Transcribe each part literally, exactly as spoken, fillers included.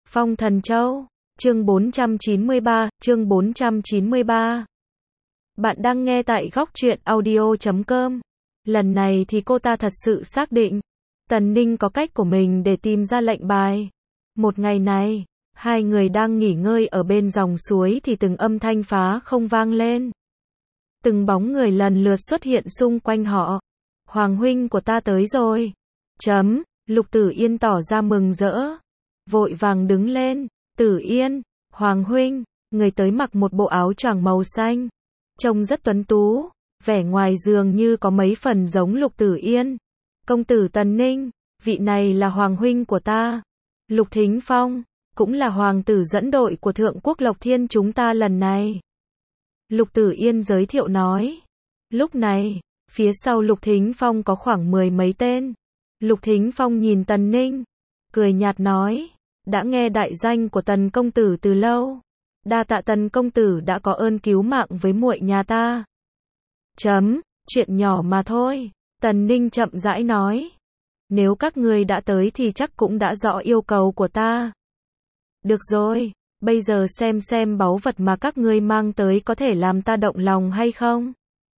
Phong Thần Châu, chương bốn trăm chín mươi ba, chương bốn trăm chín mươi ba. Bạn đang nghe tại góc truyện audio chấm com. Lần này thì cô ta thật sự xác định, Tần Ninh có cách của mình để tìm ra lệnh bài. Một ngày này, hai người đang nghỉ ngơi ở bên dòng suối thì từng âm thanh phá không vang lên. Từng bóng người lần lượt xuất hiện xung quanh họ. Hoàng huynh của ta tới rồi. Chấm, Lục Tử Yên tỏ ra mừng rỡ. Vội vàng đứng lên. Tử Yên, Hoàng huynh, người tới mặc một bộ áo choàng màu xanh. Trông rất tuấn tú, vẻ ngoài dường như có mấy phần giống Lục Tử Yên. Công tử Tần Ninh, vị này là Hoàng huynh của ta. Lục Thính Phong, cũng là hoàng tử dẫn đội của Thượng Quốc Lộc Thiên chúng ta lần này. Lục Tử Yên giới thiệu nói. Lúc này, phía sau Lục Thính Phong có khoảng mười mấy tên. Lục Thính Phong nhìn Tần Ninh, cười nhạt nói, đã nghe đại danh của Tần công tử từ lâu. Đa tạ Tần công tử đã có ơn cứu mạng với muội nhà ta. Chấm, chuyện nhỏ mà thôi. Tần Ninh chậm rãi nói. Nếu các ngươi đã tới thì chắc cũng đã rõ yêu cầu của ta. Được rồi, bây giờ xem xem báu vật mà các ngươi mang tới có thể làm ta động lòng hay không.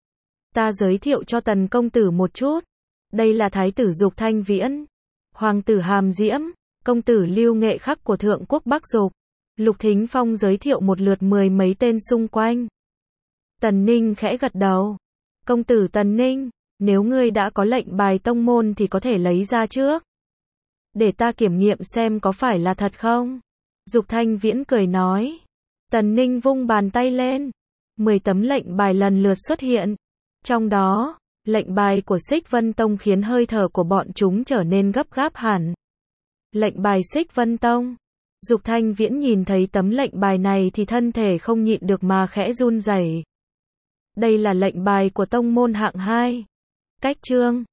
Ta giới thiệu cho Tần công tử một chút. Đây là Thái tử Dục Thanh Viễn, Hoàng tử Hàm Diễm, công tử Lưu Nghệ Khắc của Thượng Quốc Bắc Dục. Lục Thính Phong giới thiệu một lượt mười mấy tên xung quanh. Tần Ninh khẽ gật đầu. Công tử Tần Ninh, nếu ngươi đã có lệnh bài tông môn thì có thể lấy ra trước. Để ta kiểm nghiệm xem có phải là thật không? Dục Thanh Viễn cười nói. Tần Ninh vung bàn tay lên. Mười tấm lệnh bài lần lượt xuất hiện. Trong đó, lệnh bài của Xích Vân Tông khiến hơi thở của bọn chúng trở nên gấp gáp hẳn. Lệnh bài Xích Vân Tông. Dục Thanh Viễn nhìn thấy tấm lệnh bài này thì thân thể không nhịn được mà khẽ run rẩy. Đây là lệnh bài của tông môn hạng hai. Cách chương